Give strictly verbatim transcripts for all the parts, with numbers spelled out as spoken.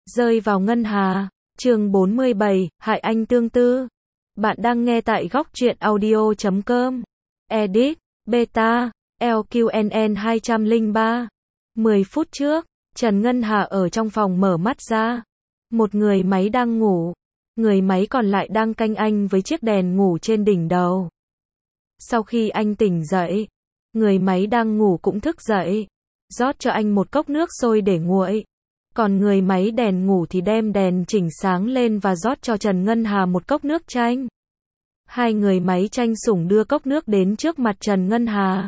Rơi vào ngân hà. Chương bốn mươi bảy, hại anh tương tư. Bạn đang nghe tại góc truyện audio chấm com. Edit, Beta, lờ quy en en hai không ba. mười phút trước, Trần Ngân Hà ở trong phòng mở mắt ra. Một người máy đang ngủ. Người máy còn lại đang canh anh với chiếc đèn ngủ trên đỉnh đầu. Sau khi anh tỉnh dậy, người máy đang ngủ cũng thức dậy, rót cho anh một cốc nước sôi để nguội. Còn người máy đèn ngủ thì đem đèn chỉnh sáng lên và rót cho Trần Ngân Hà một cốc nước chanh. Hai người máy tranh sủng đưa cốc nước đến trước mặt Trần Ngân Hà.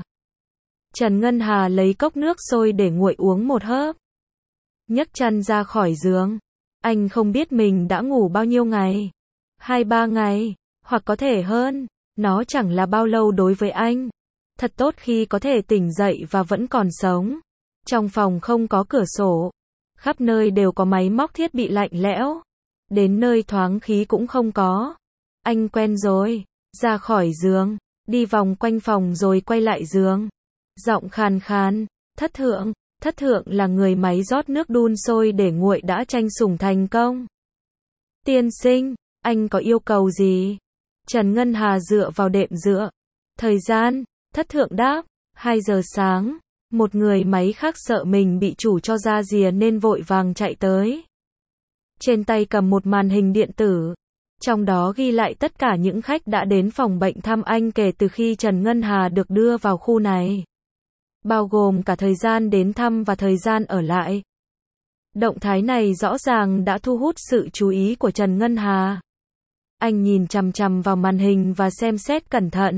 Trần Ngân Hà lấy cốc nước sôi để nguội uống một hớp. Nhấc chân ra khỏi giường. Anh không biết mình đã ngủ bao nhiêu ngày. Hai ba ngày, hoặc có thể hơn. Nó chẳng là bao lâu đối với anh. Thật tốt khi có thể tỉnh dậy và vẫn còn sống. Trong phòng không có cửa sổ. Khắp nơi đều có máy móc thiết bị lạnh lẽo. Đến nơi thoáng khí cũng không có. Anh quen rồi. Ra khỏi giường. Đi vòng quanh phòng rồi quay lại giường. Giọng khàn khàn. Thất thượng. Thất thượng là người máy rót nước đun sôi để nguội đã tranh sủng thành công. Tiên sinh, anh có yêu cầu gì? Trần Ngân Hà dựa vào đệm dựa. Thời gian, thất thượng đáp, hai giờ sáng. Một người máy khác sợ mình bị chủ cho ra rìa nên vội vàng chạy tới. Trên tay cầm một màn hình điện tử. Trong đó ghi lại tất cả những khách đã đến phòng bệnh thăm anh kể từ khi Trần Ngân Hà được đưa vào khu này. Bao gồm cả thời gian đến thăm và thời gian ở lại. Động thái này rõ ràng đã thu hút sự chú ý của Trần Ngân Hà. Anh nhìn chằm chằm vào màn hình và xem xét cẩn thận.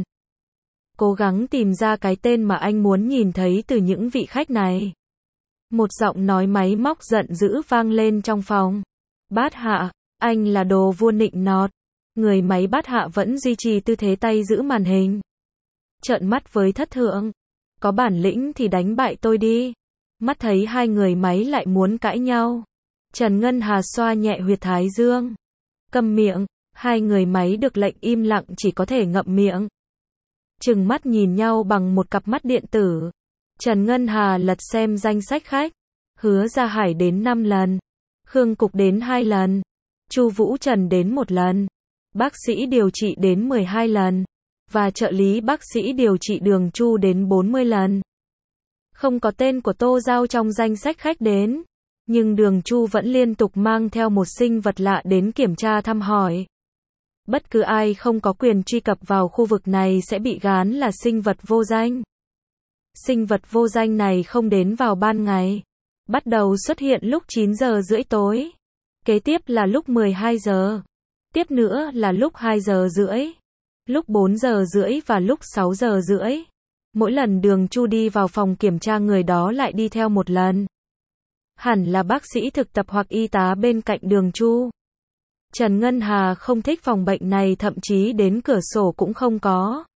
Cố gắng tìm ra cái tên mà anh muốn nhìn thấy từ những vị khách này. Một giọng nói máy móc giận dữ vang lên trong phòng. Bát Hạ, anh là đồ vua nịnh nọt. Người máy Bát Hạ vẫn duy trì tư thế tay giữ màn hình. Trợn mắt với thất thượng. Có bản lĩnh thì đánh bại tôi đi. Mắt thấy hai người máy lại muốn cãi nhau. Trần Ngân Hà xoa nhẹ huyệt thái dương. Câm miệng. Hai người máy được lệnh im lặng chỉ có thể ngậm miệng. Trừng mắt nhìn nhau bằng một cặp mắt điện tử. Trần Ngân Hà lật xem danh sách khách. Hứa Gia Hải đến năm lần. Khương Cục đến hai lần. Chu Vũ Trần đến một lần. Bác sĩ điều trị đến mười hai lần. Và trợ lý bác sĩ điều trị Đường Chu đến bốn mươi lần. Không có tên của Tô Giao trong danh sách khách đến. Nhưng Đường Chu vẫn liên tục mang theo một sinh vật lạ đến kiểm tra thăm hỏi. Bất cứ ai không có quyền truy cập vào khu vực này sẽ bị gán là sinh vật vô danh. Sinh vật vô danh này không đến vào ban ngày. Bắt đầu xuất hiện lúc chín giờ rưỡi tối. Kế tiếp là lúc mười hai giờ. Tiếp nữa là lúc hai giờ rưỡi. Lúc bốn giờ rưỡi và lúc sáu giờ rưỡi. Mỗi lần Đường Chu đi vào phòng kiểm tra người đó lại đi theo một lần. Hẳn là bác sĩ thực tập hoặc y tá bên cạnh Đường Chu. Trần Ngân Hà không thích phòng bệnh này, thậm chí đến cửa sổ cũng không có.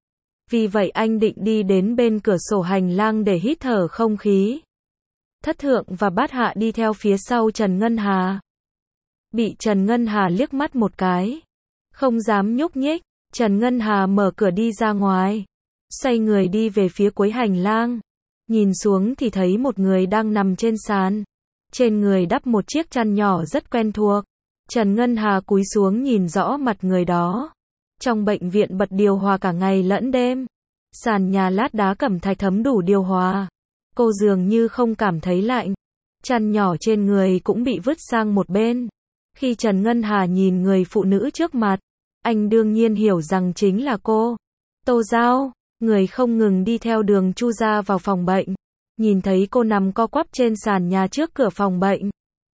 Vì vậy anh định đi đến bên cửa sổ hành lang để hít thở không khí. Thất thượng và Bát Hạ đi theo phía sau Trần Ngân Hà. Bị Trần Ngân Hà liếc mắt một cái. Không dám nhúc nhích. Trần Ngân Hà mở cửa đi ra ngoài. Xoay người đi về phía cuối hành lang. Nhìn xuống thì thấy một người đang nằm trên sàn. Trên người đắp một chiếc chăn nhỏ rất quen thuộc. Trần Ngân Hà cúi xuống nhìn rõ mặt người đó. Trong bệnh viện bật điều hòa cả ngày lẫn đêm. Sàn nhà lát đá cẩm thạch thấm đủ điều hòa. Cô dường như không cảm thấy lạnh. Chăn nhỏ trên người cũng bị vứt sang một bên. Khi Trần Ngân Hà nhìn người phụ nữ trước mặt, anh đương nhiên hiểu rằng chính là cô. Tô Giao, người không ngừng đi theo Đường Chu ra vào phòng bệnh. Nhìn thấy cô nằm co quắp trên sàn nhà trước cửa phòng bệnh.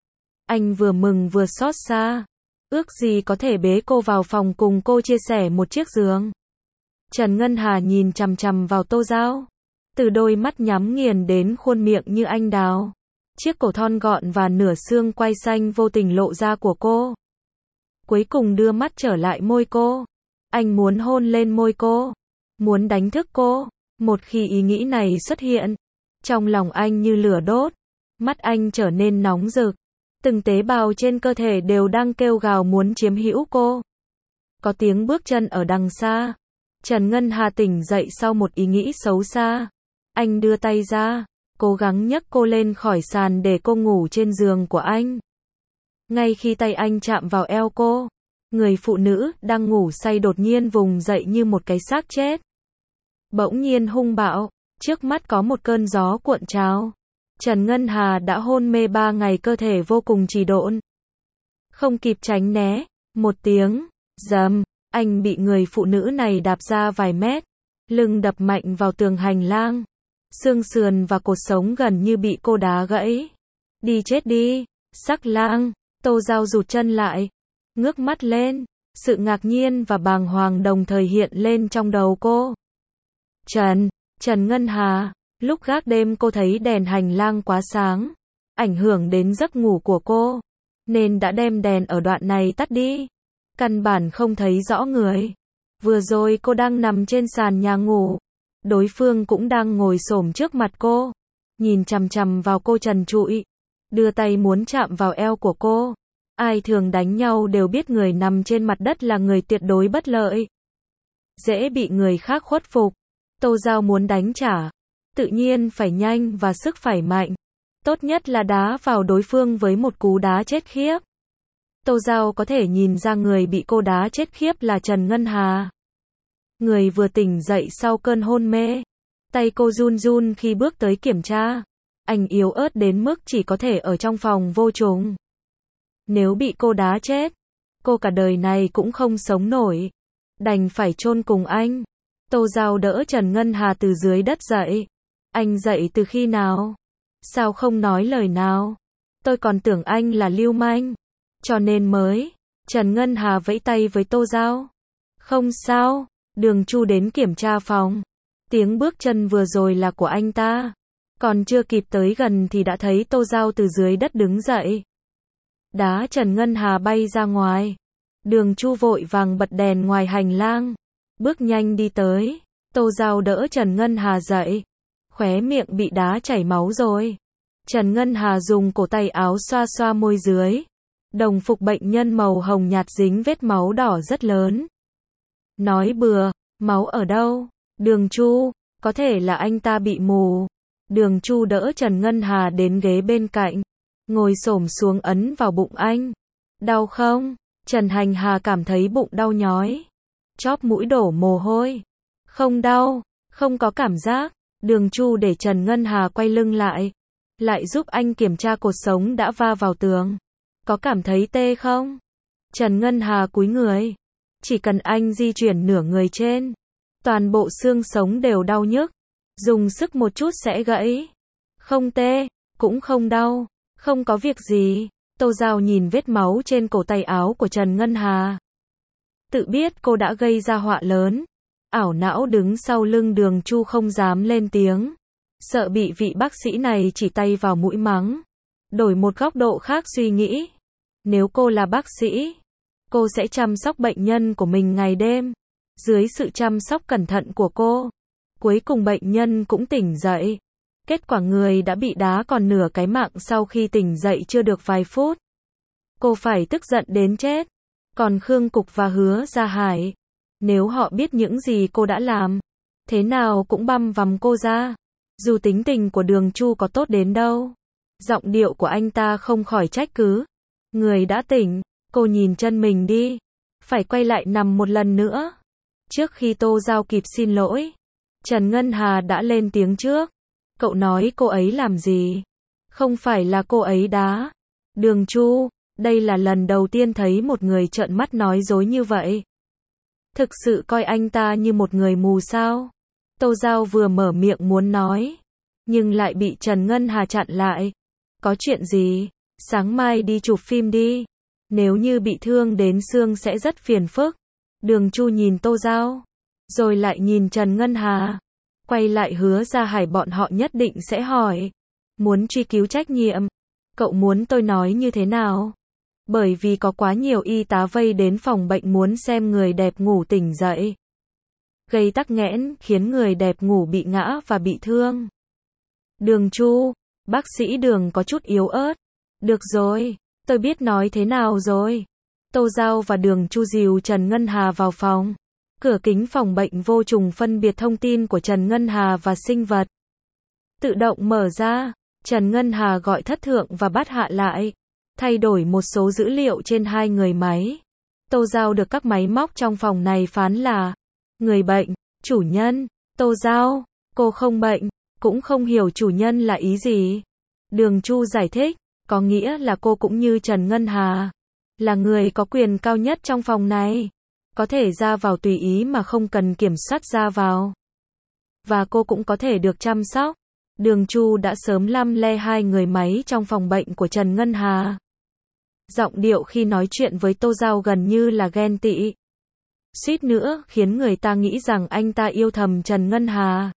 Anh vừa mừng vừa xót xa. Ước gì có thể bế cô vào phòng cùng cô chia sẻ một chiếc giường. Trần Ngân Hà nhìn chằm chằm vào Tô Giao. Từ đôi mắt nhắm nghiền đến khuôn miệng như anh đào. Chiếc cổ thon gọn và nửa xương quai xanh vô tình lộ ra của cô. Cuối cùng đưa mắt trở lại môi cô. Anh muốn hôn lên môi cô. Muốn đánh thức cô. Một khi ý nghĩ này xuất hiện, trong lòng anh như lửa đốt. Mắt anh trở nên nóng rực. Từng tế bào trên cơ thể đều đang kêu gào muốn chiếm hữu cô. Có tiếng bước chân ở đằng xa. Trần Ngân Hà tỉnh dậy sau một ý nghĩ xấu xa. Anh đưa tay ra, cố gắng nhấc cô lên khỏi sàn để cô ngủ trên giường của anh. Ngay khi tay anh chạm vào eo cô, người phụ nữ đang ngủ say đột nhiên vùng dậy như một cái xác chết. Bỗng nhiên hung bạo, trước mắt có một cơn gió cuộn trào. Trần Ngân Hà đã hôn mê ba ngày, cơ thể vô cùng trì độn. Không kịp tránh né, một tiếng, dầm, anh bị người phụ nữ này đạp ra vài mét, lưng đập mạnh vào tường hành lang. Xương sườn và cột sống gần như bị cô đá gãy. Đi chết đi, sắc lang. Tô Giao rụt chân lại, ngước mắt lên, sự ngạc nhiên và bàng hoàng đồng thời hiện lên trong đầu cô. Trần, Trần Ngân Hà, lúc gác đêm cô thấy đèn hành lang quá sáng, ảnh hưởng đến giấc ngủ của cô, nên đã đem đèn ở đoạn này tắt đi. Căn bản không thấy rõ người. Vừa rồi cô đang nằm trên sàn nhà ngủ, đối phương cũng đang ngồi xổm trước mặt cô, nhìn chằm chằm vào cô trần trụi, đưa tay muốn chạm vào eo của cô. Ai thường đánh nhau đều biết người nằm trên mặt đất là người tuyệt đối bất lợi, dễ bị người khác khuất phục. Tô Giao muốn đánh trả, tự nhiên phải nhanh và sức phải mạnh. Tốt nhất là đá vào đối phương với một cú đá chết khiếp. Tô Giao có thể nhìn ra người bị cô đá chết khiếp là Trần Ngân Hà. Người vừa tỉnh dậy sau cơn hôn mê. Tay cô run run khi bước tới kiểm tra. Anh yếu ớt đến mức chỉ có thể ở trong phòng vô trùng. Nếu bị cô đá chết, cô cả đời này cũng không sống nổi. Đành phải chôn cùng anh. Tô Giao đỡ Trần Ngân Hà từ dưới đất dậy. Anh dậy từ khi nào? Sao không nói lời nào? Tôi còn tưởng anh là lưu manh, cho nên mới. Trần Ngân Hà vẫy tay với Tô Giao. Không sao, Đường Chu đến kiểm tra phòng. Tiếng bước chân vừa rồi là của anh ta. Còn chưa kịp tới gần thì đã thấy Tô Giao từ dưới đất đứng dậy, đá Trần Ngân Hà bay ra ngoài. Đường Chu vội vàng bật đèn ngoài hành lang, bước nhanh đi tới. Tô Giao đỡ Trần Ngân Hà dậy, khóe miệng bị đá chảy máu rồi. Trần Ngân Hà dùng cổ tay áo xoa xoa môi dưới. Đồng phục bệnh nhân màu hồng nhạt dính vết máu đỏ rất lớn. Nói bừa, máu ở đâu? Đường Chu, có thể là anh ta bị mù. Đường Chu đỡ Trần Ngân Hà đến ghế bên cạnh, ngồi xổm xuống ấn vào bụng anh. Đau không? Trần Hành Hà cảm thấy bụng đau nhói, chóp mũi đổ mồ hôi. Không đau, không có cảm giác. Đường Chu để Trần Ngân Hà quay lưng lại, lại giúp anh kiểm tra cột sống đã va vào tường. Có cảm thấy tê không? Trần Ngân Hà cúi người. Chỉ cần anh di chuyển nửa người trên, toàn bộ xương sống đều đau nhức. Dùng sức một chút sẽ gãy. Không tê, cũng không đau, không có việc gì. Tô Giao nhìn vết máu trên cổ tay áo của Trần Ngân Hà, tự biết cô đã gây ra họa lớn. Ảo não đứng sau lưng Đường Chu không dám lên tiếng, sợ bị vị bác sĩ này chỉ tay vào mũi mắng. Đổi một góc độ khác suy nghĩ, nếu cô là bác sĩ, cô sẽ chăm sóc bệnh nhân của mình ngày đêm. Dưới sự chăm sóc cẩn thận của cô, cuối cùng bệnh nhân cũng tỉnh dậy. Kết quả người đã bị đá còn nửa cái mạng sau khi tỉnh dậy chưa được vài phút. Cô phải tức giận đến chết. Còn Khương Cục và Hứa Gia Hải, nếu họ biết những gì cô đã làm, thế nào cũng băm vằm cô ra. Dù tính tình của Đường Chu có tốt đến đâu, giọng điệu của anh ta không khỏi trách cứ. Người đã tỉnh, cô nhìn chân mình đi. Phải quay lại nằm một lần nữa. Trước khi Tô Giao kịp xin lỗi, Trần Ngân Hà đã lên tiếng trước. Cậu nói cô ấy làm gì? Không phải là cô ấy đá. Đường Chu, đây là lần đầu tiên thấy một người trợn mắt nói dối như vậy. Thực sự coi anh ta như một người mù sao? Tô Giao vừa mở miệng muốn nói, nhưng lại bị Trần Ngân Hà chặn lại. Có chuyện gì? Sáng mai đi chụp phim đi. Nếu như bị thương đến xương sẽ rất phiền phức. Đường Chu nhìn Tô Giao, rồi lại nhìn Trần Ngân Hà. Quay lại Hứa Gia Hải, bọn họ nhất định sẽ hỏi. Muốn truy cứu trách nhiệm. Cậu muốn tôi nói như thế nào? Bởi vì có quá nhiều y tá vây đến phòng bệnh muốn xem người đẹp ngủ tỉnh dậy. Gây tắc nghẽn, khiến người đẹp ngủ bị ngã và bị thương. Đường Chu, bác sĩ Đường có chút yếu ớt. Được rồi, tôi biết nói thế nào rồi. Tô Giao và Đường Chu dìu Trần Ngân Hà vào phòng. Cửa kính phòng bệnh vô trùng phân biệt thông tin của Trần Ngân Hà và sinh vật tự động mở ra. Trần Ngân Hà gọi Thất Thượng và Bát Hạ lại. thay đổi một số dữ liệu trên hai người máy. Tô Giao được các máy móc trong phòng này phán là người bệnh, chủ nhân. Tô Giao, cô không bệnh, cũng không hiểu chủ nhân là ý gì. Đường Chu giải thích, có nghĩa là cô cũng như Trần Ngân Hà, là người có quyền cao nhất trong phòng này, có thể ra vào tùy ý mà không cần kiểm soát ra vào. Và cô cũng có thể được chăm sóc. Đường Chu đã sớm lăm le hai người máy trong phòng bệnh của Trần Ngân Hà. Giọng điệu khi nói chuyện với Tô Giao gần như là ghen tị. Suýt nữa khiến người ta nghĩ rằng anh ta yêu thầm Trần Ngân Hà.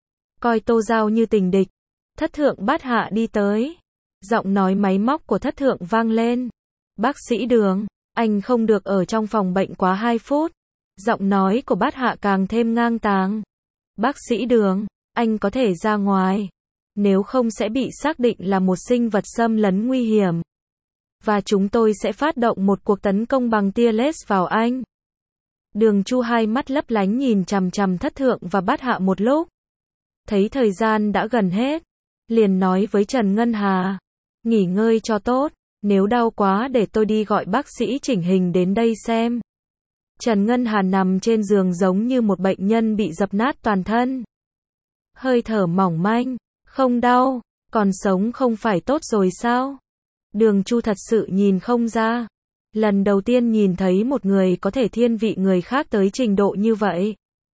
Coi Tô Giao như tình địch. Thất thượng Bát Hạ đi tới. Giọng nói máy móc của thất thượng vang lên. Bác sĩ Đường, anh không được ở trong phòng bệnh quá hai phút. Giọng nói của Bát Hạ càng thêm ngang tàng. Bác sĩ Đường, anh có thể ra ngoài. Nếu không sẽ bị xác định là một sinh vật xâm lấn nguy hiểm. Và chúng tôi sẽ phát động một cuộc tấn công bằng tia laser vào anh. Đường Chu hai mắt lấp lánh nhìn chằm chằm thất thượng và Bát Hạ một lúc. Thấy thời gian đã gần hết. Liền nói với Trần Ngân Hà. Nghỉ ngơi cho tốt. Nếu đau quá để tôi đi gọi bác sĩ chỉnh hình đến đây xem. Trần Ngân Hà nằm trên giường giống như một bệnh nhân bị dập nát toàn thân. Hơi thở mỏng manh. Không đau. Còn sống không phải tốt rồi sao? Đường Chu thật sự nhìn không ra. Lần đầu tiên nhìn thấy một người có thể thiên vị người khác tới trình độ như vậy.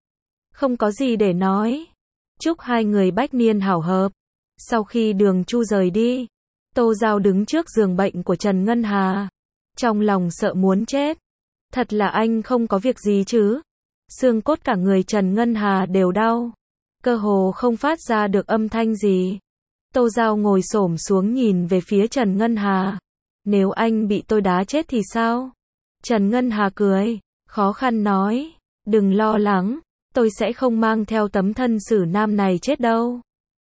Không có gì để nói. Chúc hai người bách niên hảo hợp. Sau khi Đường Chu rời đi, Tô Giao đứng trước giường bệnh của Trần Ngân Hà. Trong lòng sợ muốn chết. Thật là anh không có việc gì chứ? Xương cốt cả người Trần Ngân Hà đều đau. Cơ hồ không phát ra được âm thanh gì. Tô Giao ngồi xổm xuống nhìn về phía Trần Ngân Hà. Nếu anh bị tôi đá chết thì sao? Trần Ngân Hà cười, khó khăn nói. Đừng lo lắng, tôi sẽ không mang theo tấm thân xử nam này chết đâu.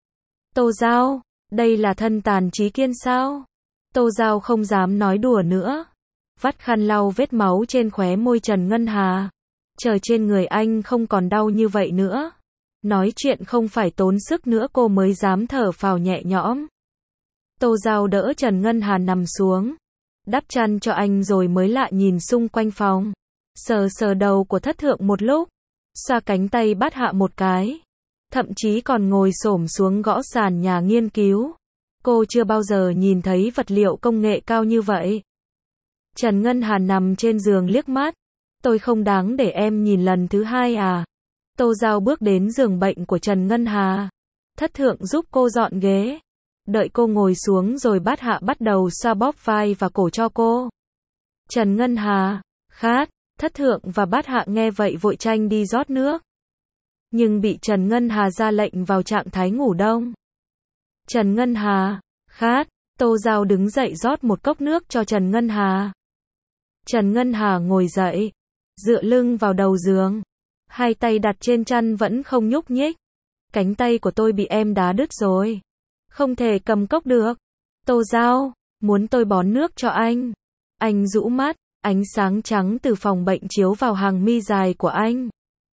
Tô Giao, đây là thân tàn trí kiên sao? Tô Giao không dám nói đùa nữa. Vắt khăn lau vết máu trên khóe môi Trần Ngân Hà. Trời, trên người anh không còn đau như vậy nữa. Nói chuyện không phải tốn sức nữa, cô mới dám thở phào nhẹ nhõm. Tô Giao đỡ Trần Ngân Hà nằm xuống. Đắp chăn cho anh rồi mới lại nhìn xung quanh phòng. Sờ sờ đầu của thất thượng một lúc. Xoa cánh tay Bát Hạ một cái. Thậm chí còn ngồi xổm xuống gõ sàn nhà nghiên cứu. Cô chưa bao giờ nhìn thấy vật liệu công nghệ cao như vậy. Trần Ngân Hà nằm trên giường liếc mắt. Tôi không đáng để em nhìn lần thứ hai à? Tô Giao bước đến giường bệnh của Trần Ngân Hà. Thất thượng giúp cô dọn ghế. Đợi cô ngồi xuống rồi Bát Hạ bắt đầu xoa bóp vai và cổ cho cô. Trần Ngân Hà, khát. Thất thượng và Bát Hạ nghe vậy vội tranh đi rót nước. Nhưng bị Trần Ngân Hà ra lệnh vào trạng thái ngủ đông. Trần Ngân Hà, khát. Tô Giao đứng dậy rót một cốc nước cho Trần Ngân Hà. Trần Ngân Hà ngồi dậy, dựa lưng vào đầu giường. Hai tay đặt trên chăn vẫn không nhúc nhích. Cánh tay của tôi bị em đá đứt rồi. Không thể cầm cốc được. Tô Giao, muốn tôi bón nước cho anh. Anh rũ mắt, ánh sáng trắng từ phòng bệnh chiếu vào hàng mi dài của anh.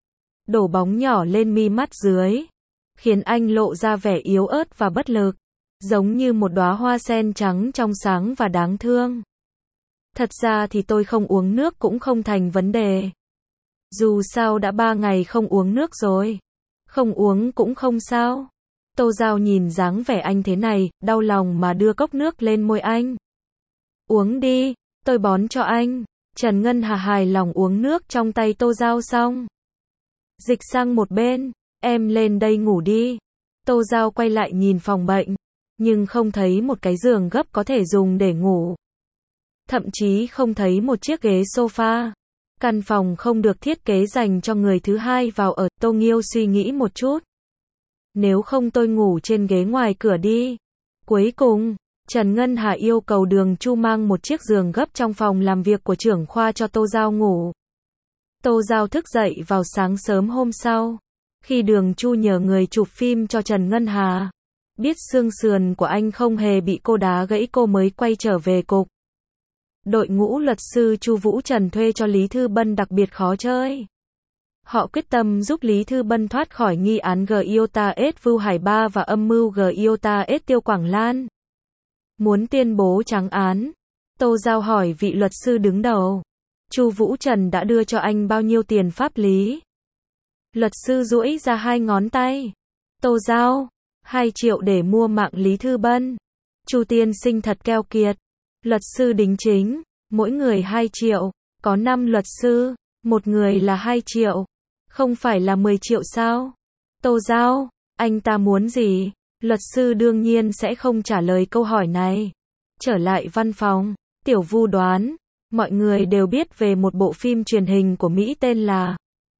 Đổ bóng nhỏ lên mi mắt dưới. Khiến anh lộ ra vẻ yếu ớt và bất lực. Giống như một đóa hoa sen trắng trong sáng và đáng thương. Thật ra thì tôi không uống nước cũng không thành vấn đề. Dù sao đã ba ngày không uống nước rồi. Không uống cũng không sao. Tô Giao nhìn dáng vẻ anh thế này, đau lòng mà đưa cốc nước lên môi anh. Uống đi, tôi bón cho anh. Trần Ngân Hà hài lòng uống nước trong tay Tô Giao xong. Dịch sang một bên, em lên đây ngủ đi. Tô Giao quay lại nhìn phòng bệnh, nhưng không thấy một cái giường gấp có thể dùng để ngủ. Thậm chí không thấy một chiếc ghế sofa. Căn phòng không được thiết kế dành cho người thứ hai vào ở. Tô Nghiêu suy nghĩ một chút. Nếu không tôi ngủ trên ghế ngoài cửa đi. Cuối cùng, Trần Ngân Hà yêu cầu Đường Chu mang một chiếc giường gấp trong phòng làm việc của trưởng khoa cho Tô Giao ngủ. Tô Giao thức dậy vào sáng sớm hôm sau. Khi Đường Chu nhờ người chụp phim cho Trần Ngân Hà. Biết xương sườn của anh không hề bị cô đá gãy, cô mới quay trở về cục. Đội ngũ luật sư Chu Vũ Trần thuê cho Lý Thư Bân đặc biệt khó chơi. Họ quyết tâm giúp Lý Thư Bân thoát khỏi nghi án G I O T A S Vưu Hải Ba và âm mưu G I O T A S Tiêu Quảng Lan. Muốn tuyên bố trắng án, Tô Giao hỏi vị luật sư đứng đầu. Chu Vũ Trần đã đưa cho anh bao nhiêu tiền pháp lý? Luật sư duỗi ra hai ngón tay. Tô Giao, hai triệu để mua mạng Lý Thư Bân. Chu tiên sinh thật keo kiệt. Luật sư đính chính, mỗi người hai triệu, có năm luật sư, một người là hai triệu, không phải là mười triệu sao? Tô Giao, anh ta muốn gì? Luật sư đương nhiên sẽ không trả lời câu hỏi này. Trở lại văn phòng, Tiểu Vu đoán, mọi người đều biết về một bộ phim truyền hình của Mỹ tên là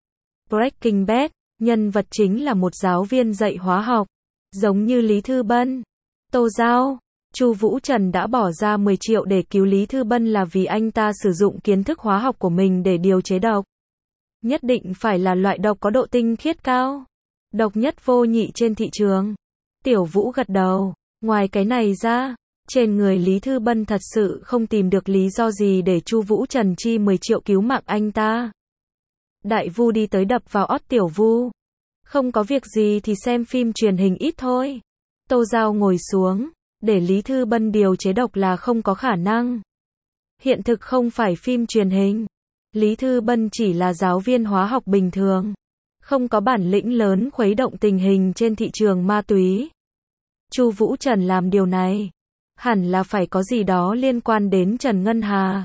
Breaking Bad, nhân vật chính là một giáo viên dạy hóa học, giống như Lý Thư Bân. Tô Giao, Chu Vũ Trần đã bỏ ra mười triệu để cứu Lý Thư Bân là vì anh ta sử dụng kiến thức hóa học của mình để điều chế độc. Nhất định phải là loại độc có độ tinh khiết cao, độc nhất vô nhị trên thị trường. Tiểu Vũ gật đầu, ngoài cái này ra, trên người Lý Thư Bân thật sự không tìm được lý do gì để Chu Vũ Trần chi mười triệu cứu mạng anh ta. Đại Vu đi tới đập vào ót Tiểu Vu. Không có việc gì thì xem phim truyền hình ít thôi. Tô Giao ngồi xuống, để Lý Thư Bân điều chế độc là không có khả năng. Hiện thực không phải phim truyền hình. Lý Thư Bân chỉ là giáo viên hóa học bình thường, không có bản lĩnh lớn khuấy động tình hình trên thị trường ma túy. Chu Vũ Trần làm điều này, hẳn là phải có gì đó liên quan đến Trần Ngân Hà.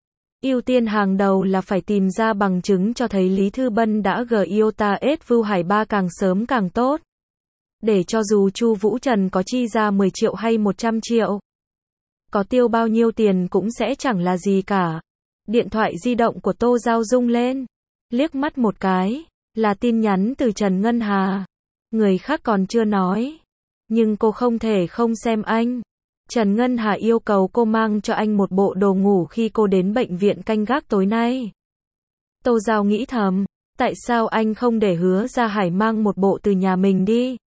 Ưu tiên hàng đầu là phải tìm ra bằng chứng cho thấy Lý Thư Bân đã gờ iota ết Vưu Hải ba càng sớm càng tốt. Để cho dù Chu Vũ Trần có chi ra mười triệu hay một trăm triệu, có tiêu bao nhiêu tiền cũng sẽ chẳng là gì cả. Điện thoại di động của Tô Giao rung lên. Liếc mắt một cái, là tin nhắn từ Trần Ngân Hà. Người khác còn chưa nói, nhưng cô không thể không xem anh. Trần Ngân Hà yêu cầu cô mang cho anh một bộ đồ ngủ khi cô đến bệnh viện canh gác tối nay. Tô Giao nghĩ thầm, tại sao anh không để Hứa Gia Hải mang một bộ từ nhà mình đi?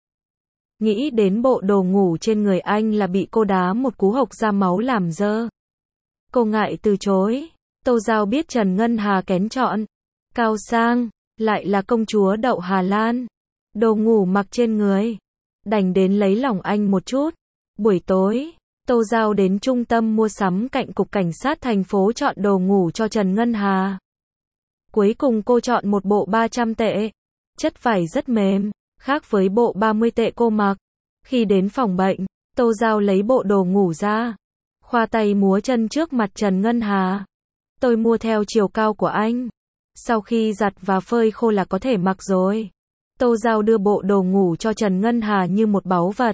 Nghĩ đến bộ đồ ngủ trên người anh là bị cô đá một cú hộc ra máu làm dơ. Cô ngại từ chối. Tô Giao biết Trần Ngân Hà kén chọn, cao sang, lại là công chúa đậu Hà Lan. Đồ ngủ mặc trên người, đành đến lấy lòng anh một chút. Buổi tối, Tô Giao đến trung tâm mua sắm cạnh cục cảnh sát thành phố chọn đồ ngủ cho Trần Ngân Hà. Cuối cùng cô chọn một bộ ba trăm tệ. Chất vải rất mềm, khác với bộ ba mươi tệ cô mặc. Khi đến phòng bệnh, Tô Giao lấy bộ đồ ngủ ra, khoa tay múa chân trước mặt Trần Ngân Hà. Tôi mua theo chiều cao của anh. Sau khi giặt và phơi khô là có thể mặc rồi. Tô Giao đưa bộ đồ ngủ cho Trần Ngân Hà như một báu vật.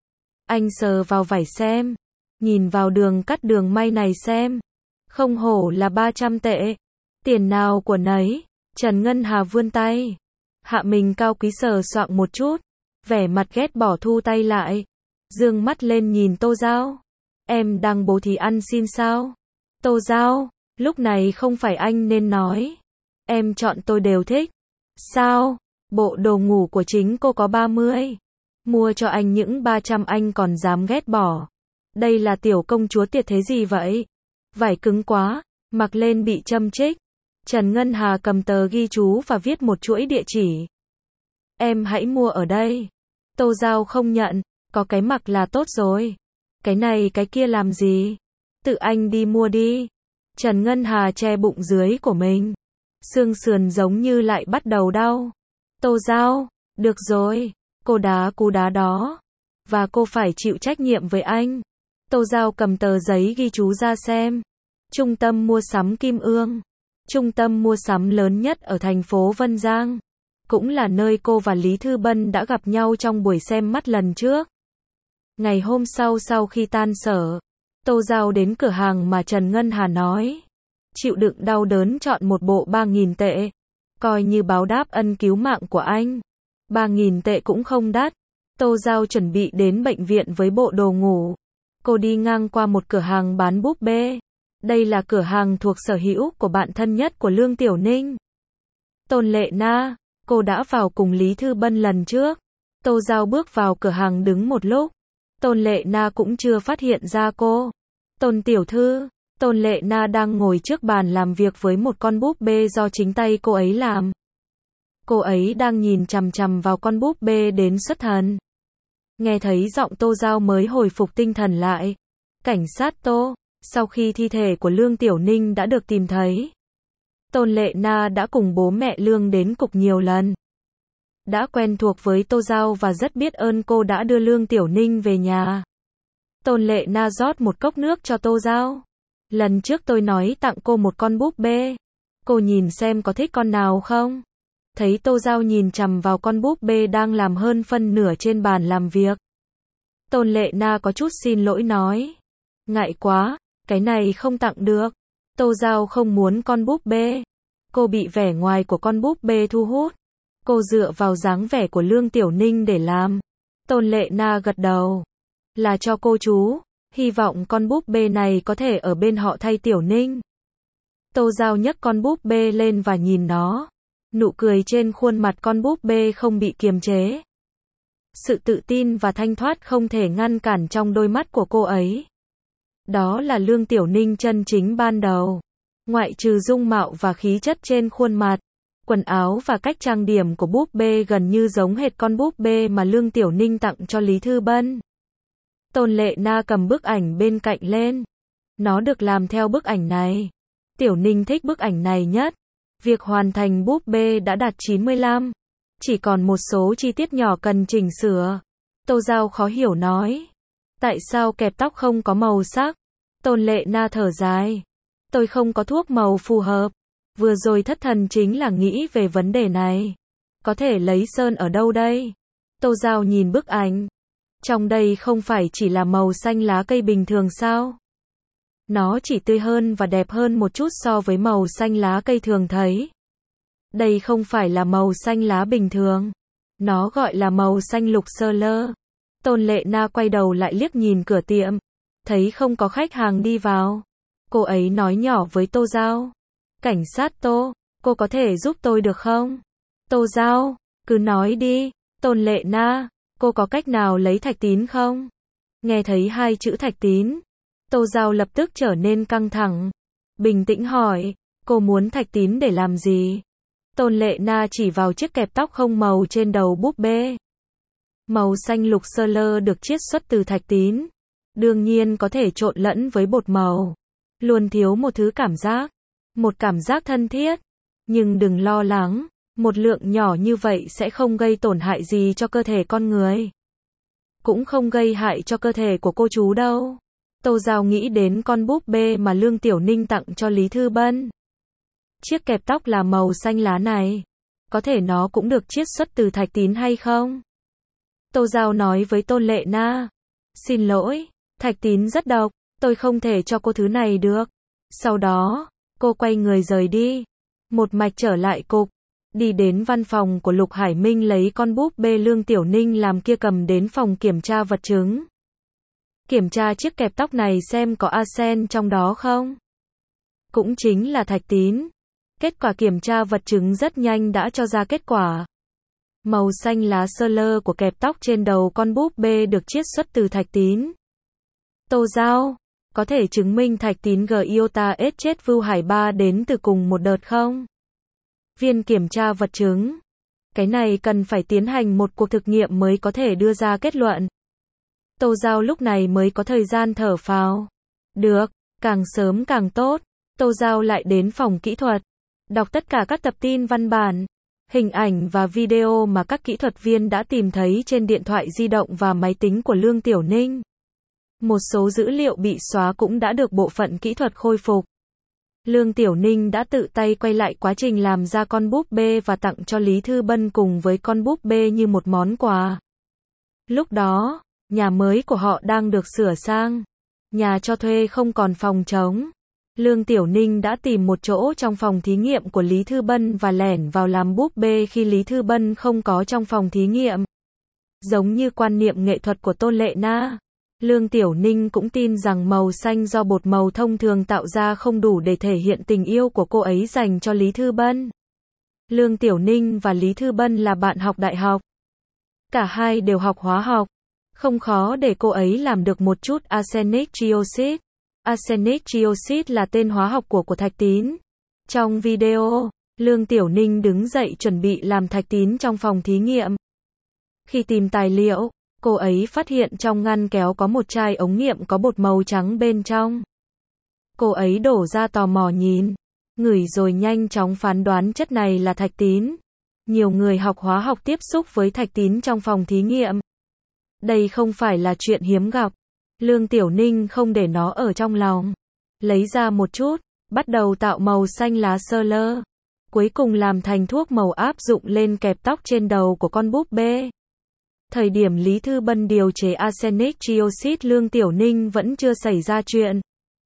Anh sờ vào vải xem, nhìn vào đường cắt đường may này xem. Không hổ là ba trăm tệ. Tiền nào của nấy. Trần Ngân Hà vươn tay, hạ mình cao quý sờ soạng một chút, vẻ mặt ghét bỏ thu tay lại. Dương mắt lên nhìn Tô Giao. Em đang bố thí ăn xin sao? Tô Giao, lúc này không phải anh nên nói. Em chọn tôi đều thích. Sao? Bộ đồ ngủ của chính cô có ba mươi. Mua cho anh những ba trăm anh còn dám ghét bỏ. Đây là tiểu công chúa tiệt thế gì vậy? Vải cứng quá, mặc lên bị châm chích. Trần Ngân Hà cầm tờ ghi chú và viết một chuỗi địa chỉ. Em hãy mua ở đây. Tô Giao không nhận, có cái mặc là tốt rồi. Cái này cái kia làm gì? Tự anh đi mua đi. Trần Ngân Hà che bụng dưới của mình. Xương sườn giống như lại bắt đầu đau. Tô Giao, được rồi, cô đá cú đá đó. Và cô phải chịu trách nhiệm với anh. Tô Giao cầm tờ giấy ghi chú ra xem. Trung tâm mua sắm Kim Ương. Trung tâm mua sắm lớn nhất ở thành phố Vân Giang. Cũng là nơi cô và Lý Thư Bân đã gặp nhau trong buổi xem mắt lần trước. Ngày hôm sau sau khi tan sở, Tô Giao đến cửa hàng mà Trần Ngân Hà nói. Chịu đựng đau đớn chọn một bộ ba nghìn tệ. Coi như báo đáp ân cứu mạng của anh. ba nghìn tệ cũng không đắt. Tô Giao chuẩn bị đến bệnh viện với bộ đồ ngủ. Cô đi ngang qua một cửa hàng bán búp bê. Đây là cửa hàng thuộc sở hữu của bạn thân nhất của Lương Tiểu Ninh. Tôn Lệ Na, cô đã vào cùng Lý Thư Bân lần trước. Tô Giao bước vào cửa hàng đứng một lúc. Tôn Lệ Na cũng chưa phát hiện ra cô. Tôn tiểu thư, Tôn Lệ Na đang ngồi trước bàn làm việc với một con búp bê do chính tay cô ấy làm. Cô ấy đang nhìn chằm chằm vào con búp bê đến xuất thần. Nghe thấy giọng Tô Giao mới hồi phục tinh thần lại. Cảnh sát Tô, Sau khi thi thể của Lương Tiểu Ninh đã được tìm thấy, Tôn Lệ Na đã cùng bố mẹ Lương đến cục nhiều lần. Đã quen thuộc với Tô Giao và rất biết ơn cô đã đưa Lương Tiểu Ninh về nhà. Tôn Lệ Na rót một cốc nước cho Tô Giao. Lần trước tôi nói tặng cô một con búp bê. Cô nhìn xem có thích con nào không? Thấy Tô Giao nhìn chằm vào con búp bê đang làm hơn phân nửa trên bàn làm việc. Tôn Lệ Na có chút xin lỗi nói. Ngại quá, cái này không tặng được. Tô Giao không muốn con búp bê. Cô bị vẻ ngoài của con búp bê thu hút. Cô dựa vào dáng vẻ của Lương Tiểu Ninh để làm. Tôn Lệ Na gật đầu. Là cho cô chú. Hy vọng con búp bê này có thể ở bên họ thay Tiểu Ninh. Tô Giao nhấc con búp bê lên và nhìn nó. Nụ cười trên khuôn mặt con búp bê không bị kiềm chế. Sự tự tin và thanh thoát không thể ngăn cản trong đôi mắt của cô ấy. Đó là Lương Tiểu Ninh chân chính ban đầu. Ngoại trừ dung mạo và khí chất trên khuôn mặt, quần áo và cách trang điểm của búp bê gần như giống hệt con búp bê mà Lương Tiểu Ninh tặng cho Lý Thư Bân. Tôn Lệ Na cầm bức ảnh bên cạnh lên. Nó được làm theo bức ảnh này. Tiểu Ninh thích bức ảnh này nhất. Việc hoàn thành búp bê đã đạt chín mươi lăm. Chỉ còn một số chi tiết nhỏ cần chỉnh sửa. Tô Giao khó hiểu nói. Tại sao kẹp tóc không có màu sắc? Tôn Lệ Na thở dài. Tôi không có thuốc màu phù hợp. Vừa rồi thất thần chính là nghĩ về vấn đề này. Có thể lấy sơn ở đâu đây? Tô Giao nhìn bức ảnh. Trong đây không phải chỉ là màu xanh lá cây bình thường sao? Nó chỉ tươi hơn và đẹp hơn một chút so với màu xanh lá cây thường thấy. Đây không phải là màu xanh lá bình thường. Nó gọi là màu xanh lục sơ lơ. Tôn Lệ Na quay đầu lại liếc nhìn cửa tiệm. Thấy không có khách hàng đi vào. Cô ấy nói nhỏ với Tô Giao. Cảnh sát Tô, cô có thể giúp tôi được không? Tô Giao, cứ nói đi. Tôn Lệ Na, cô có cách nào lấy thạch tín không? Nghe thấy hai chữ thạch tín, Tô Giao lập tức trở nên căng thẳng. Bình tĩnh hỏi, cô muốn thạch tín để làm gì? Tôn Lệ Na chỉ vào chiếc kẹp tóc không màu trên đầu búp bê. Màu xanh lục sơ lơ được chiết xuất từ thạch tín. Đương nhiên có thể trộn lẫn với bột màu. Luôn thiếu một thứ cảm giác. Một cảm giác thân thiết. Nhưng đừng lo lắng, một lượng nhỏ như vậy sẽ không gây tổn hại gì cho cơ thể con người. Cũng không gây hại cho cơ thể của cô chú đâu. Tô Giao nghĩ đến con búp bê mà Lương Tiểu Ninh tặng cho Lý Thư Bân. Chiếc kẹp tóc là màu xanh lá này. Có thể nó cũng được chiết xuất từ thạch tín hay không? Tô Giao nói với Tôn Lệ Na. Xin lỗi, thạch tín rất độc, tôi không thể cho cô thứ này được. Sau đó, cô quay người rời đi. Một mạch trở lại cục. Đi đến văn phòng của Lục Hải Minh lấy con búp bê Lương Tiểu Ninh làm kia cầm đến phòng kiểm tra vật chứng. Kiểm tra chiếc kẹp tóc này xem có arsen trong đó không? Cũng chính là thạch tín. Kết quả kiểm tra vật chứng rất nhanh đã cho ra kết quả. Màu xanh lá sơ lơ của kẹp tóc trên đầu con búp bê được chiết xuất từ thạch tín. Tô Giao, có thể chứng minh thạch tín G iota S chết Vưu Hải ba đến từ cùng một đợt không? Viên kiểm tra vật chứng. Cái này cần phải tiến hành một cuộc thực nghiệm mới có thể đưa ra kết luận. Tô Giao lúc này mới có thời gian thở phào. Được, càng sớm càng tốt. Tô Giao lại đến phòng kỹ thuật. Đọc tất cả các tập tin văn bản, hình ảnh và video mà các kỹ thuật viên đã tìm thấy trên điện thoại di động và máy tính của Lương Tiểu Ninh. Một số dữ liệu bị xóa cũng đã được bộ phận kỹ thuật khôi phục. Lương Tiểu Ninh đã tự tay quay lại quá trình làm ra con búp bê và tặng cho Lý Thư Bân cùng với con búp bê như một món quà. Lúc đó, nhà mới của họ đang được sửa sang. Nhà cho thuê không còn phòng trống. Lương Tiểu Ninh đã tìm một chỗ trong phòng thí nghiệm của Lý Thư Bân và lẻn vào làm búp bê khi Lý Thư Bân không có trong phòng thí nghiệm. Giống như quan niệm nghệ thuật của Tôn Lệ Na, Lương Tiểu Ninh cũng tin rằng màu xanh do bột màu thông thường tạo ra không đủ để thể hiện tình yêu của cô ấy dành cho Lý Thư Bân. Lương Tiểu Ninh và Lý Thư Bân là bạn học đại học. Cả hai đều học hóa học. Không khó để cô ấy làm được một chút arsenic trioxide. Arsenic trioxide là tên hóa học của của thạch tín. Trong video, Lương Tiểu Ninh đứng dậy chuẩn bị làm thạch tín trong phòng thí nghiệm. Khi tìm tài liệu, cô ấy phát hiện trong ngăn kéo có một chai ống nghiệm có bột màu trắng bên trong. Cô ấy đổ ra tò mò nhìn, ngửi rồi nhanh chóng phán đoán chất này là thạch tín. Nhiều người học hóa học tiếp xúc với thạch tín trong phòng thí nghiệm. Đây không phải là chuyện hiếm gặp. Lương Tiểu Ninh không để nó ở trong lòng. Lấy ra một chút, bắt đầu tạo màu xanh lá sơ lơ. Cuối cùng làm thành thuốc màu áp dụng lên kẹp tóc trên đầu của con búp bê. Thời điểm Lý Thư Bân điều chế arsenic trioxide, Lương Tiểu Ninh vẫn chưa xảy ra chuyện.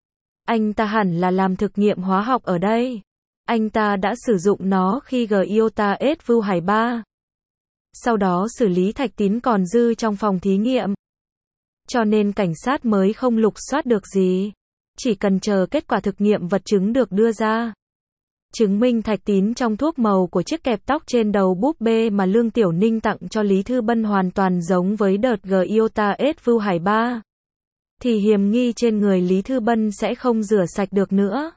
Anh ta hẳn là làm thực nghiệm hóa học ở đây. Anh ta đã sử dụng nó khi G-iota S Vu Hải ba. Sau đó xử lý thạch tín còn dư trong phòng thí nghiệm. Cho nên cảnh sát mới không lục soát được gì. Chỉ cần chờ kết quả thực nghiệm vật chứng được đưa ra. Chứng minh thạch tín trong thuốc màu của chiếc kẹp tóc trên đầu búp bê mà Lương Tiểu Ninh tặng cho Lý Thư Bân hoàn toàn giống với đợt G-iota S Vu Hải ba. Thì hiểm nghi trên người Lý Thư Bân sẽ không rửa sạch được nữa.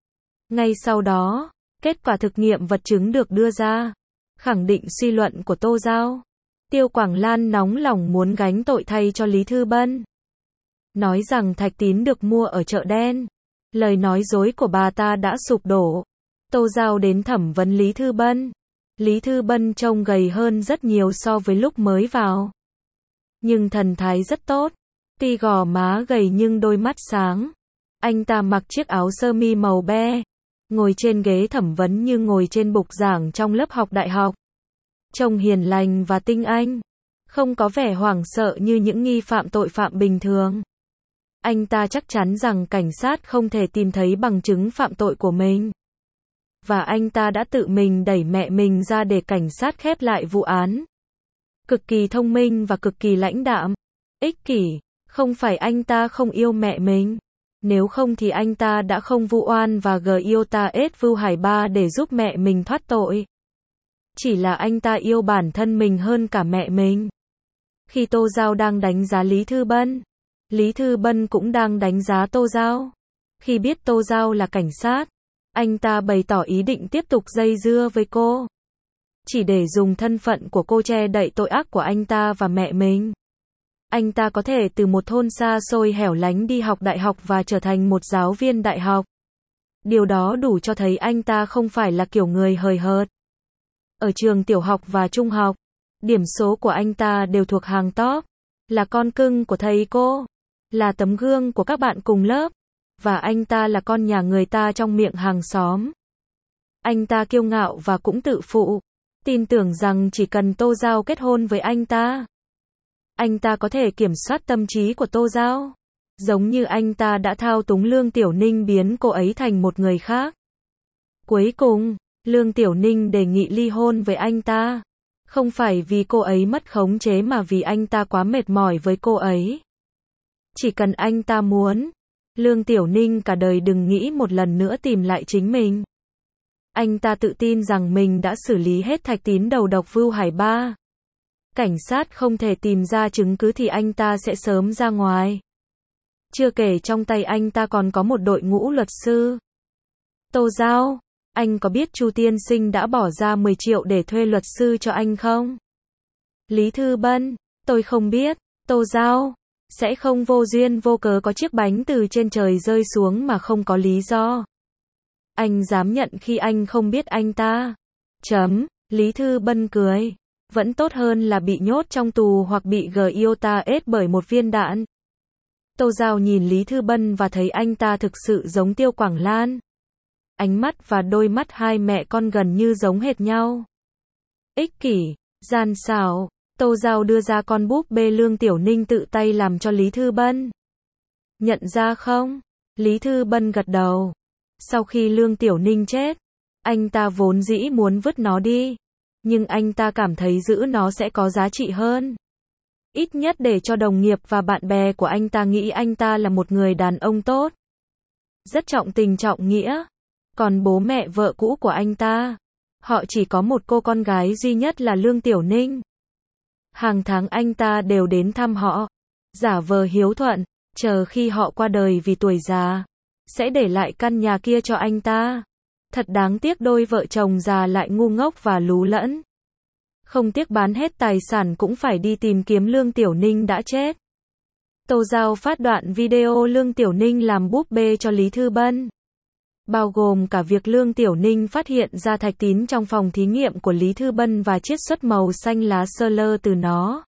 Ngay sau đó, kết quả thực nghiệm vật chứng được đưa ra, khẳng định suy luận của Tô Giao. Tiêu Quảng Lan nóng lòng muốn gánh tội thay cho Lý Thư Bân. Nói rằng thạch tín được mua ở chợ đen. Lời nói dối của bà ta đã sụp đổ. Tô Giao đến thẩm vấn Lý Thư Bân. Lý Thư Bân trông gầy hơn rất nhiều so với lúc mới vào. Nhưng thần thái rất tốt. Tuy gò má gầy nhưng đôi mắt sáng. Anh ta mặc chiếc áo sơ mi màu be. Ngồi trên ghế thẩm vấn như ngồi trên bục giảng trong lớp học đại học. Trông hiền lành và tinh anh. Không có vẻ hoảng sợ như những nghi phạm tội phạm bình thường. Anh ta chắc chắn rằng cảnh sát không thể tìm thấy bằng chứng phạm tội của mình. Và anh ta đã tự mình đẩy mẹ mình ra để cảnh sát khép lại vụ án. Cực kỳ thông minh và cực kỳ lãnh đạm. Ích kỷ. Không phải anh ta không yêu mẹ mình. Nếu không thì anh ta đã không vu oan và G-iota S Vu Hải ba để giúp mẹ mình thoát tội. Chỉ là anh ta yêu bản thân mình hơn cả mẹ mình. Khi Tô Giao đang đánh giá Lý Thư Bân, Lý Thư Bân cũng đang đánh giá Tô Giao. Khi biết Tô Giao là cảnh sát, anh ta bày tỏ ý định tiếp tục dây dưa với cô. Chỉ để dùng thân phận của cô che đậy tội ác của anh ta và mẹ mình. Anh ta có thể từ một thôn xa xôi hẻo lánh đi học đại học và trở thành một giáo viên đại học. Điều đó đủ cho thấy anh ta không phải là kiểu người hời hợt. Ở trường tiểu học và trung học, điểm số của anh ta đều thuộc hàng top. Là con cưng của thầy cô. Là tấm gương của các bạn cùng lớp. Và anh ta là con nhà người ta trong miệng hàng xóm. Anh ta kiêu ngạo và cũng tự phụ. Tin tưởng rằng chỉ cần Tô Giao kết hôn với anh ta, anh ta có thể kiểm soát tâm trí của Tô Giao. Giống như anh ta đã thao túng Lương Tiểu Ninh biến cô ấy thành một người khác. Cuối cùng, Lương Tiểu Ninh đề nghị ly hôn với anh ta. Không phải vì cô ấy mất khống chế mà vì anh ta quá mệt mỏi với cô ấy. Chỉ cần anh ta muốn, Lương Tiểu Ninh cả đời đừng nghĩ một lần nữa tìm lại chính mình. Anh ta tự tin rằng mình đã xử lý hết thạch tín đầu độc Vu Hải ba. Cảnh sát không thể tìm ra chứng cứ thì anh ta sẽ sớm ra ngoài. Chưa kể trong tay anh ta còn có một đội ngũ luật sư. Tô Giao, anh có biết Chu tiên sinh đã bỏ ra mười triệu để thuê luật sư cho anh không? Lý Thư Bân, tôi không biết. Tô Giao, sẽ không vô duyên vô cớ có chiếc bánh từ trên trời rơi xuống mà không có lý do. Anh dám nhận khi anh không biết anh ta. Chấm, Lý Thư Bân cười. Vẫn tốt hơn là bị nhốt trong tù hoặc bị G-iota S bởi một viên đạn. Tô Giao nhìn Lý Thư Bân và thấy anh ta thực sự giống Tiêu Quảng Lan. Ánh mắt và đôi mắt hai mẹ con gần như giống hệt nhau. Ích kỷ, gian xảo, Tô Giao đưa ra con búp bê Lương Tiểu Ninh tự tay làm cho Lý Thư Bân. Nhận ra không? Lý Thư Bân gật đầu. Sau khi Lương Tiểu Ninh chết, anh ta vốn dĩ muốn vứt nó đi. Nhưng anh ta cảm thấy giữ nó sẽ có giá trị hơn. Ít nhất để cho đồng nghiệp và bạn bè của anh ta nghĩ anh ta là một người đàn ông tốt. Rất trọng tình trọng nghĩa. Còn bố mẹ vợ cũ của anh ta, họ chỉ có một cô con gái duy nhất là Lương Tiểu Ninh. Hàng tháng anh ta đều đến thăm họ, giả vờ hiếu thuận, chờ khi họ qua đời vì tuổi già, sẽ để lại căn nhà kia cho anh ta. Thật đáng tiếc đôi vợ chồng già lại ngu ngốc và lú lẫn. Không tiếc bán hết tài sản cũng phải đi tìm kiếm Lương Tiểu Ninh đã chết. Tô Giao phát đoạn video Lương Tiểu Ninh làm búp bê cho Lý Thư Bân. Bao gồm cả việc Lương Tiểu Ninh phát hiện ra thạch tín trong phòng thí nghiệm của Lý Thư Bân và chiết xuất màu xanh lá sơ lơ từ nó.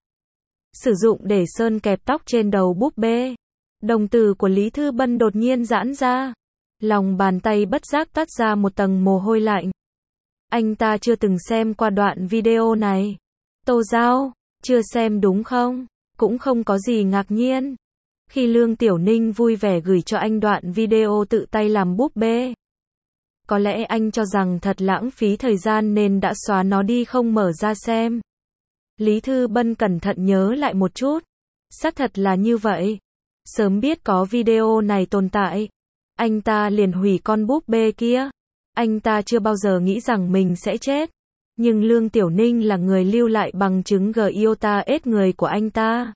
Sử dụng để sơn kẹp tóc trên đầu búp bê. Đồng tử của Lý Thư Bân đột nhiên giãn ra. Lòng bàn tay bất giác toát ra một tầng mồ hôi lạnh. Anh ta chưa từng xem qua đoạn video này. Tô Giao, chưa xem đúng không? Cũng không có gì ngạc nhiên. Khi Lương Tiểu Ninh vui vẻ gửi cho anh đoạn video tự tay làm búp bê. Có lẽ anh cho rằng thật lãng phí thời gian nên đã xóa nó đi không mở ra xem. Lý Thư Bân cẩn thận nhớ lại một chút. Xác thật là như vậy. Sớm biết có video này tồn tại, anh ta liền hủy con búp bê kia. Anh ta chưa bao giờ nghĩ rằng mình sẽ chết. Nhưng Lương Tiểu Ninh là người lưu lại bằng chứng iota ết người của anh ta.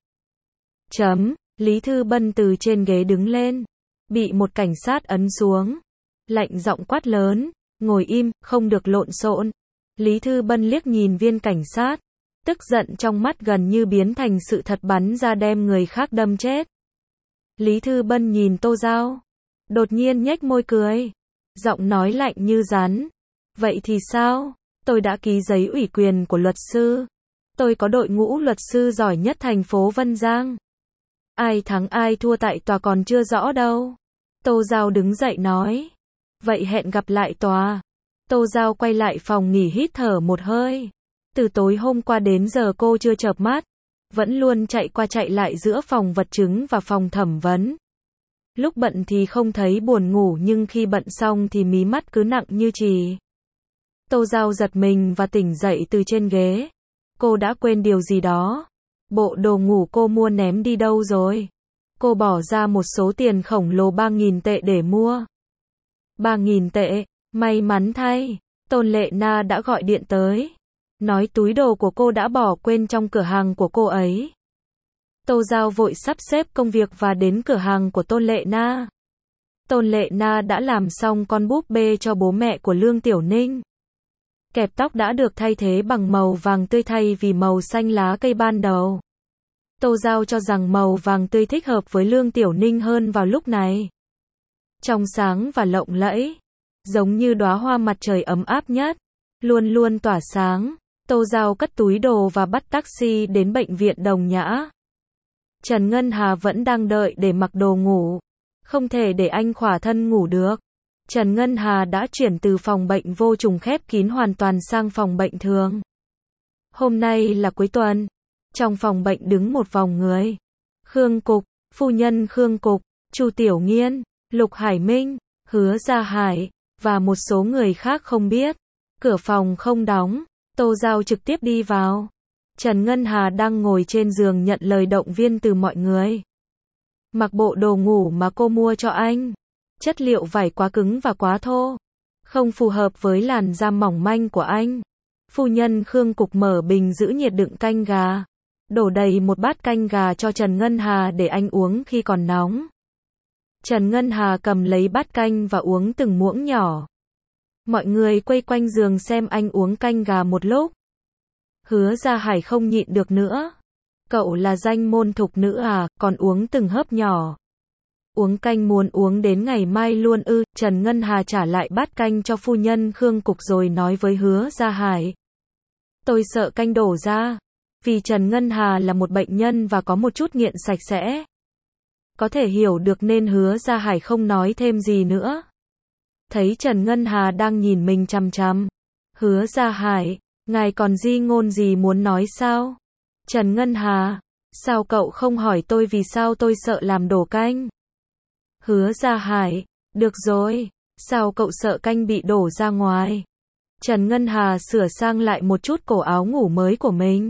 Chấm. Lý Thư Bân từ trên ghế đứng lên. Bị một cảnh sát ấn xuống. Lạnh giọng quát lớn. Ngồi im, không được lộn xộn. Lý Thư Bân liếc nhìn viên cảnh sát. Tức giận trong mắt gần như biến thành sự thật bắn ra đem người khác đâm chết. Lý Thư Bân nhìn Tô Giao. Đột nhiên nhếch môi cười. Giọng nói lạnh như rắn. Vậy thì sao? Tôi đã ký giấy ủy quyền của luật sư. Tôi có đội ngũ luật sư giỏi nhất thành phố Vân Giang. Ai thắng ai thua tại tòa còn chưa rõ đâu. Tô Giao đứng dậy nói. Vậy hẹn gặp lại tòa. Tô Giao quay lại phòng nghỉ hít thở một hơi. Từ tối hôm qua đến giờ cô chưa chợp mắt. Vẫn luôn chạy qua chạy lại giữa phòng vật chứng và phòng thẩm vấn. Lúc bận thì không thấy buồn ngủ nhưng khi bận xong thì mí mắt cứ nặng như chì. Tô Giao giật mình và tỉnh dậy từ trên ghế. Cô đã quên điều gì đó. Bộ đồ ngủ cô mua ném đi đâu rồi? Cô bỏ ra một số tiền khổng lồ ba nghìn tệ để mua. ba nghìn tệ, may mắn thay. Tôn Lệ Na đã gọi điện tới. Nói túi đồ của cô đã bỏ quên trong cửa hàng của cô ấy. Tô Giao vội sắp xếp công việc và đến cửa hàng của Tôn Lệ Na. Tôn Lệ Na đã làm xong con búp bê cho bố mẹ của Lương Tiểu Ninh. Kẹp tóc đã được thay thế bằng màu vàng tươi thay vì màu xanh lá cây ban đầu. Tô Giao cho rằng màu vàng tươi thích hợp với Lương Tiểu Ninh hơn vào lúc này. Trong sáng và lộng lẫy, giống như đóa hoa mặt trời ấm áp nhất, luôn luôn tỏa sáng. Tô Giao cất túi đồ và bắt taxi đến bệnh viện Đồng Nhã. Trần Ngân Hà vẫn đang đợi để mặc đồ ngủ. Không thể để anh khỏa thân ngủ được. Trần Ngân Hà đã chuyển từ phòng bệnh vô trùng khép kín hoàn toàn sang phòng bệnh thường. Hôm nay là cuối tuần. Trong phòng bệnh đứng một vòng người. Khương Cục, phu nhân Khương Cục, Chu Tiểu Nghiên, Lục Hải Minh, Hứa Gia Hải, và một số người khác không biết. Cửa phòng không đóng. Tô Giao trực tiếp đi vào. Trần Ngân Hà đang ngồi trên giường nhận lời động viên từ mọi người. Mặc bộ đồ ngủ mà cô mua cho anh. Chất liệu vải quá cứng và quá thô. Không phù hợp với làn da mỏng manh của anh. Phu nhân Khương Cục mở bình giữ nhiệt đựng canh gà. Đổ đầy một bát canh gà cho Trần Ngân Hà để anh uống khi còn nóng. Trần Ngân Hà cầm lấy bát canh và uống từng muỗng nhỏ. Mọi người quay quanh giường xem anh uống canh gà một lúc. Hứa Gia Hải không nhịn được nữa. Cậu là danh môn thục nữ à, còn uống từng hớp nhỏ. Uống canh muốn uống đến ngày mai luôn ư? Trần Ngân Hà trả lại bát canh cho phu nhân Khương Cục rồi nói với Hứa Gia Hải. Tôi sợ canh đổ ra. Vì Trần Ngân Hà là một bệnh nhân và có một chút nghiện sạch sẽ. Có thể hiểu được nên Hứa Gia Hải không nói thêm gì nữa. Thấy Trần Ngân Hà đang nhìn mình chằm chằm. Hứa Gia Hải, ngài còn di ngôn gì muốn nói sao? Trần Ngân Hà, sao cậu không hỏi tôi vì sao tôi sợ làm đổ canh? Hứa Gia Hải, được rồi, sao cậu sợ canh bị đổ ra ngoài? Trần Ngân Hà sửa sang lại một chút cổ áo ngủ mới của mình.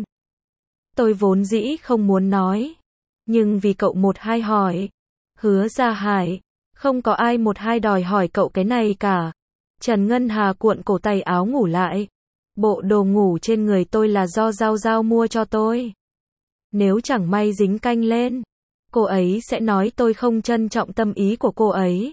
Tôi vốn dĩ không muốn nói. Nhưng vì cậu một hai hỏi. Hứa Gia Hải, không có ai một hai đòi hỏi cậu cái này cả. Trần Ngân Hà cuộn cổ tay áo ngủ lại. Bộ đồ ngủ trên người tôi là do Giao Giao mua cho tôi. Nếu chẳng may dính canh lên, cô ấy sẽ nói tôi không trân trọng tâm ý của cô ấy.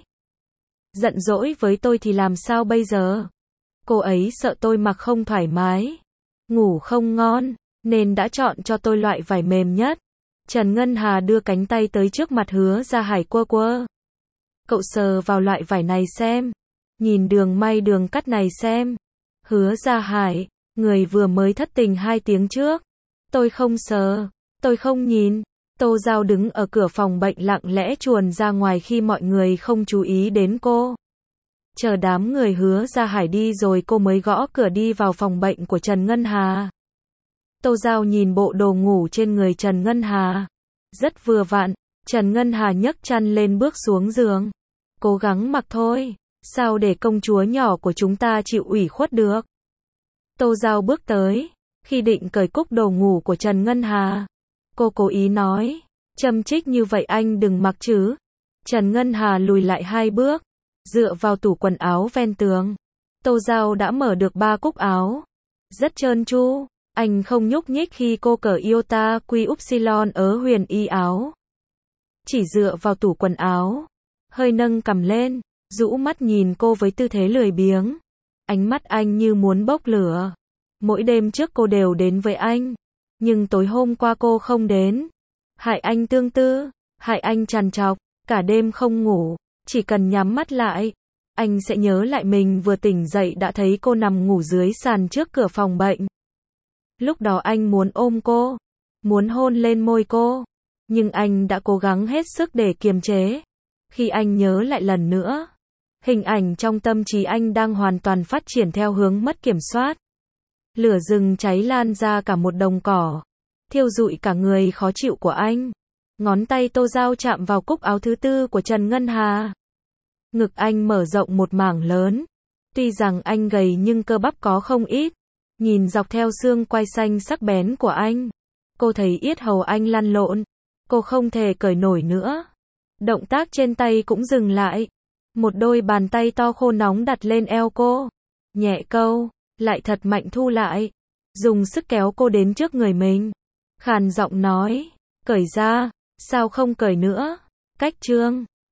Giận dỗi với tôi thì làm sao bây giờ? Cô ấy sợ tôi mặc không thoải mái, ngủ không ngon, nên đã chọn cho tôi loại vải mềm nhất. Trần Ngân Hà đưa cánh tay tới trước mặt Hứa Gia Hải quơ quơ. Cậu sờ vào loại vải này xem. Nhìn đường may đường cắt này xem. Hứa Gia Hải, người vừa mới thất tình hai tiếng trước. Tôi không sờ, tôi không nhìn. Tô Giao đứng ở cửa phòng bệnh lặng lẽ chuồn ra ngoài khi mọi người không chú ý đến cô. Chờ đám người Hứa Gia Hải đi rồi cô mới gõ cửa đi vào phòng bệnh của Trần Ngân Hà. Tô Giao nhìn bộ đồ ngủ trên người Trần Ngân Hà. Rất vừa vặn, Trần Ngân Hà nhấc chăn lên bước xuống giường. Cố gắng mặc thôi, sao để công chúa nhỏ của chúng ta chịu ủy khuất được. Tô Giao bước tới, khi định cởi cúc đồ ngủ của Trần Ngân Hà. Cô cố ý nói, châm chích như vậy anh đừng mặc chứ. Trần Ngân Hà lùi lại hai bước, dựa vào tủ quần áo ven tường. Tô Giao đã mở được ba cúc áo. Rất trơn tru, anh không nhúc nhích khi cô cởi iota quy upsilon ở huyền y áo. Chỉ dựa vào tủ quần áo, hơi nâng cằm lên, rũ mắt nhìn cô với tư thế lười biếng. Ánh mắt anh như muốn bốc lửa. Mỗi đêm trước cô đều đến với anh, nhưng tối hôm qua cô không đến. Hại anh tương tư, hại anh trằn trọc, cả đêm không ngủ, chỉ cần nhắm mắt lại, anh sẽ nhớ lại mình vừa tỉnh dậy đã thấy cô nằm ngủ dưới sàn trước cửa phòng bệnh. Lúc đó anh muốn ôm cô, muốn hôn lên môi cô, nhưng anh đã cố gắng hết sức để kiềm chế. Khi anh nhớ lại lần nữa, hình ảnh trong tâm trí anh đang hoàn toàn phát triển theo hướng mất kiểm soát. Lửa rừng cháy lan ra cả một đồng cỏ, thiêu rụi cả người khó chịu của anh. Ngón tay Tô Giao chạm vào cúc áo thứ tư của Trần Ngân Hà. Ngực anh mở rộng một mảng lớn. Tuy rằng anh gầy nhưng cơ bắp có không ít. Nhìn dọc theo xương quai xanh sắc bén của anh, cô thấy yết hầu anh lăn lộn. Cô không thể cởi nổi nữa. Động tác trên tay cũng dừng lại. Một đôi bàn tay to khô nóng đặt lên eo cô. Nhẹ câu, lại thật mạnh thu lại. Dùng sức kéo cô đến trước người mình. Khàn giọng nói, cởi ra, sao không cởi nữa? Cách trương.